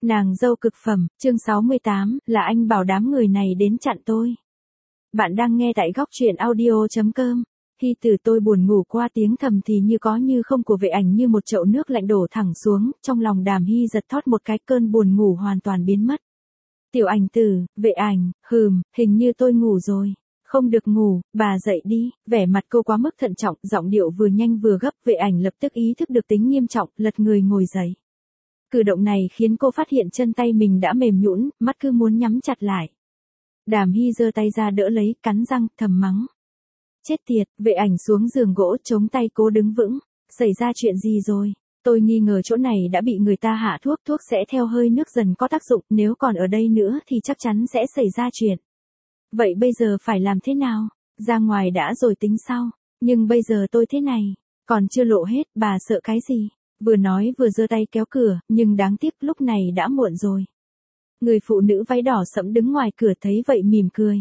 Nàng dâu cực phẩm, chương 68, là anh bảo đám người này đến chặn tôi. Bạn đang nghe tại góc truyện audio.com. Khi từ tôi buồn ngủ qua tiếng thầm thì như có như không của Vệ Ảnh như một chậu nước lạnh đổ thẳng xuống, trong lòng Đàm Hy giật thót một cái, cơn buồn ngủ hoàn toàn biến mất. Tiểu Ảnh tử, Vệ Ảnh, hình như tôi ngủ rồi. Không được ngủ, bà dậy đi. Vẻ mặt cô quá mức thận trọng, giọng điệu vừa nhanh vừa gấp. Vệ Ảnh lập tức ý thức được tính nghiêm trọng, lật người ngồi dậy. Cử động này khiến cô phát hiện chân tay mình đã mềm nhũn, mắt cứ muốn nhắm chặt lại. Đàm Hy giơ tay ra đỡ lấy, cắn răng, thầm mắng. Chết tiệt, Vệ Ảnh xuống giường gỗ, chống tay cố đứng vững. Xảy ra chuyện gì rồi? Tôi nghi ngờ chỗ này đã bị người ta hạ thuốc, thuốc sẽ theo hơi nước dần có tác dụng, nếu còn ở đây nữa thì chắc chắn sẽ xảy ra chuyện. Vậy bây giờ phải làm thế nào? Ra ngoài đã rồi tính sau, nhưng bây giờ tôi thế này, còn chưa lộ hết, bà sợ cái gì? Vừa nói vừa giơ tay kéo cửa, nhưng đáng tiếc lúc này đã muộn rồi. Người phụ nữ váy đỏ sẫm đứng ngoài cửa thấy vậy mỉm cười.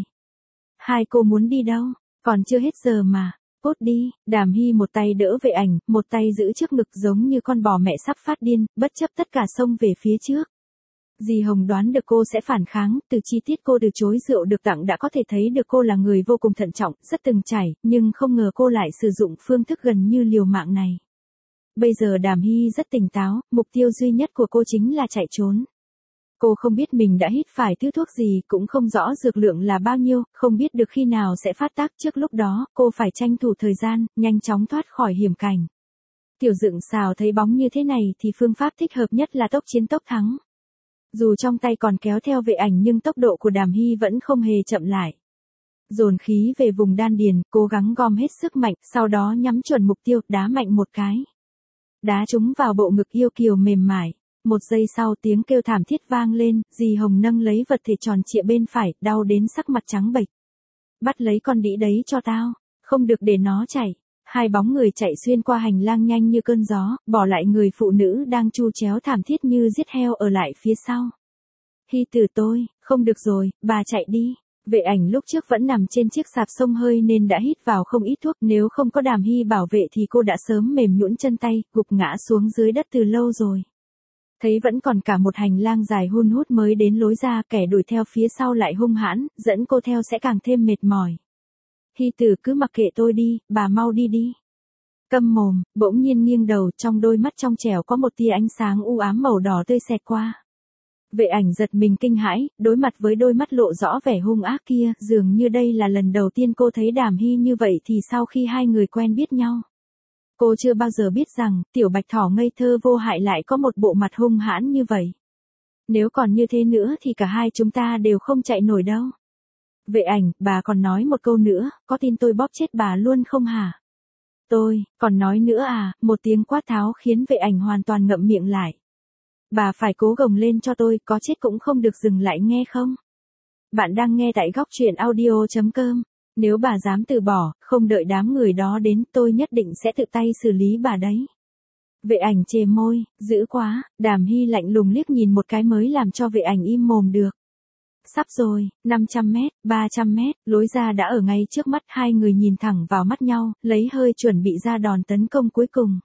Hai cô muốn đi đâu? Còn chưa hết giờ mà. Cút đi. Đàm Hy một tay đỡ Vệ Ảnh, một tay giữ trước ngực giống như con bò mẹ sắp phát điên, bất chấp tất cả xông về phía trước. Dì Hồng đoán được cô sẽ phản kháng, từ chi tiết cô từ chối rượu được tặng đã có thể thấy được cô là người vô cùng thận trọng, rất từng trải, nhưng không ngờ cô lại sử dụng phương thức gần như liều mạng này. Bây giờ Đàm Hy rất tỉnh táo, mục tiêu duy nhất của cô chính là chạy trốn. Cô không biết mình đã hít phải thứ thuốc gì, cũng không rõ dược lượng là bao nhiêu, không biết được khi nào sẽ phát tác, trước lúc đó, cô phải tranh thủ thời gian, nhanh chóng thoát khỏi hiểm cảnh. Tiểu Dựng Xào thấy bóng như thế này thì phương pháp thích hợp nhất là tốc chiến tốc thắng. Dù trong tay còn kéo theo Vệ Ảnh nhưng tốc độ của Đàm Hy vẫn không hề chậm lại. Dồn khí về vùng đan điền, cố gắng gom hết sức mạnh, sau đó nhắm chuẩn mục tiêu, đá mạnh một cái. Đá trúng vào bộ ngực yêu kiều mềm mại. Một giây sau tiếng kêu thảm thiết vang lên, dì Hồng nâng lấy vật thể tròn trịa bên phải, đau đến sắc mặt trắng bệch. Bắt lấy con đĩ đấy cho tao, không được để nó chạy. Hai bóng người chạy xuyên qua hành lang nhanh như cơn gió, bỏ lại người phụ nữ đang chu chéo thảm thiết như giết heo ở lại phía sau. Hy tử tôi, không được rồi, bà chạy đi. Vệ Ảnh lúc trước vẫn nằm trên chiếc sạp xông hơi nên đã hít vào không ít thuốc, nếu không có Đàm Hy bảo vệ thì cô đã sớm mềm nhũn chân tay, gục ngã xuống dưới đất từ lâu rồi. Thấy vẫn còn cả một hành lang dài hun hút mới đến lối ra, kẻ đuổi theo phía sau lại hung hãn, dẫn cô theo sẽ càng thêm mệt mỏi. Hy tử cứ mặc kệ tôi đi, bà mau đi đi. Câm mồm, bỗng nhiên nghiêng đầu, trong đôi mắt trong trẻo có một tia ánh sáng u ám màu đỏ tươi xẹt qua. Vệ Ảnh giật mình kinh hãi, đối mặt với đôi mắt lộ rõ vẻ hung ác kia, dường như đây là lần đầu tiên cô thấy Đàm Hy như vậy thì sau khi hai người quen biết nhau. Cô chưa bao giờ biết rằng, tiểu bạch thỏ ngây thơ vô hại lại có một bộ mặt hung hãn như vậy. Nếu còn như thế nữa thì cả hai chúng ta đều không chạy nổi đâu. Vệ Ảnh, bà còn nói một câu nữa, có tin tôi bóp chết bà luôn không hả? Tôi, còn nói nữa à? Một tiếng quát tháo khiến Vệ Ảnh hoàn toàn ngậm miệng lại. Bà phải cố gồng lên cho tôi, có chết cũng không được dừng lại nghe không? Bạn đang nghe tại góc truyện audio.com. Nếu bà dám từ bỏ, không đợi đám người đó đến, tôi nhất định sẽ tự tay xử lý bà đấy. Vệ Ảnh chề môi, dữ quá. Đàm Hy lạnh lùng liếc nhìn một cái mới làm cho Vệ Ảnh im mồm được. Sắp rồi, 500 mét, 300 mét, lối ra đã ở ngay trước mắt, hai người nhìn thẳng vào mắt nhau, lấy hơi chuẩn bị ra đòn tấn công cuối cùng.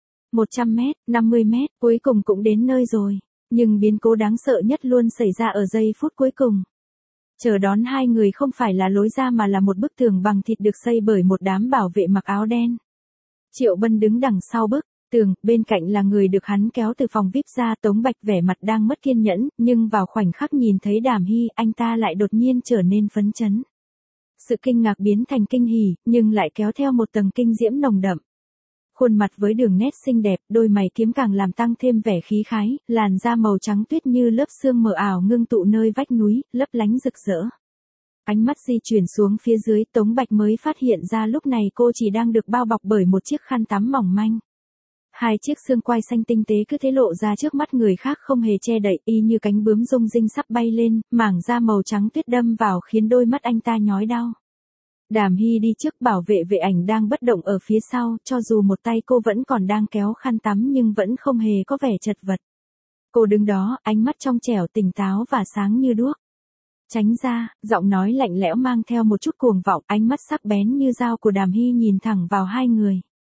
100 mét, 50 mét, cuối cùng cũng đến nơi rồi. Nhưng biến cố đáng sợ nhất luôn xảy ra ở giây phút cuối cùng. Chờ đón hai người không phải là lối ra mà là một bức tường bằng thịt được xây bởi một đám bảo vệ mặc áo đen. Triệu Bân đứng đằng sau bức tường, bên cạnh là người được hắn kéo từ phòng VIP ra. Tống Bạch vẻ mặt đang mất kiên nhẫn, nhưng vào khoảnh khắc nhìn thấy Đàm Hy, anh ta lại đột nhiên trở nên phấn chấn. Sự kinh ngạc biến thành kinh hỉ, nhưng lại kéo theo một tầng kinh diễm nồng đậm. Khuôn mặt với đường nét xinh đẹp, đôi mày kiếm càng làm tăng thêm vẻ khí khái, làn da màu trắng tuyết như lớp sương mờ ảo ngưng tụ nơi vách núi, lấp lánh rực rỡ. Ánh mắt di chuyển xuống phía dưới, Tống Bạch mới phát hiện ra lúc này cô chỉ đang được bao bọc bởi một chiếc khăn tắm mỏng manh. Hai chiếc xương quai xanh tinh tế cứ thế lộ ra trước mắt người khác không hề che đậy, y như cánh bướm rung rinh sắp bay lên, mảng da màu trắng tuyết đâm vào khiến đôi mắt anh ta nhói đau. Đàm Hy đi trước bảo vệ Vệ Ảnh đang bất động ở phía sau, cho dù một tay cô vẫn còn đang kéo khăn tắm nhưng vẫn không hề có vẻ chật vật. Cô đứng đó, ánh mắt trong trẻo tỉnh táo và sáng như đuốc. Tránh ra, giọng nói lạnh lẽo mang theo một chút cuồng vọng, ánh mắt sắc bén như dao của Đàm Hy nhìn thẳng vào hai người.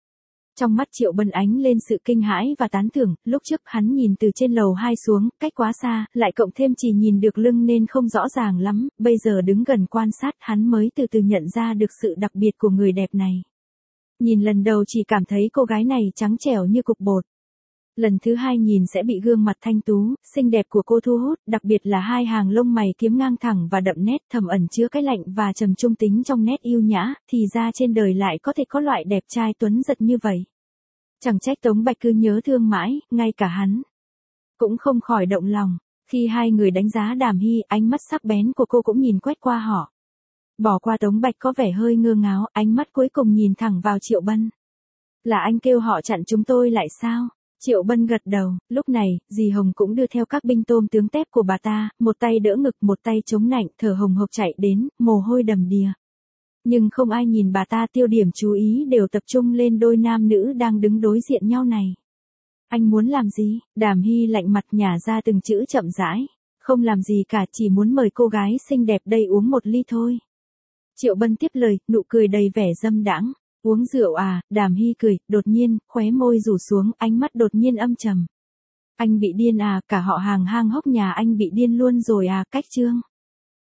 Trong mắt Triệu Bân ánh lên sự kinh hãi và tán thưởng, lúc trước hắn nhìn từ trên lầu 2 xuống, cách quá xa, lại cộng thêm chỉ nhìn được lưng nên không rõ ràng lắm, bây giờ đứng gần quan sát hắn mới từ từ nhận ra được sự đặc biệt của người đẹp này. Nhìn lần đầu chỉ cảm thấy cô gái này trắng trẻo như cục bột. Lần thứ hai nhìn sẽ bị gương mặt thanh tú, xinh đẹp của cô thu hút, đặc biệt là hai hàng lông mày kiếm ngang thẳng và đậm nét thầm ẩn chứa cái lạnh và trầm trung tính trong nét yêu nhã, thì ra trên đời lại có thể có loại đẹp trai tuấn giật như vậy. Chẳng trách Tống Bạch cứ nhớ thương mãi, ngay cả hắn cũng không khỏi động lòng. Khi hai người đánh giá Đàm Hy, ánh mắt sắc bén của cô cũng nhìn quét qua họ. Bỏ qua Tống Bạch có vẻ hơi ngơ ngáo, ánh mắt cuối cùng nhìn thẳng vào Triệu Bân. Là anh kêu họ chặn chúng tôi lại sao? Triệu Bân gật đầu, lúc này, dì Hồng cũng đưa theo các binh tôm tướng tép của bà ta, một tay đỡ ngực một tay chống nạnh, thở hồng hộc chạy đến, mồ hôi đầm đìa. Nhưng không ai nhìn bà ta, tiêu điểm chú ý đều tập trung lên đôi nam nữ đang đứng đối diện nhau này. Anh muốn làm gì? Đàm Hy lạnh mặt nhả ra từng chữ chậm rãi. Không làm gì cả, chỉ muốn mời cô gái xinh đẹp đây uống một ly thôi. Triệu Bân tiếp lời, nụ cười đầy vẻ dâm đãng. Uống rượu à? Đàm Hy cười, đột nhiên, khóe môi rủ xuống, ánh mắt đột nhiên âm trầm. Anh bị điên à? Cả họ hàng hang hốc nhà anh bị điên luôn rồi à? Cách trương.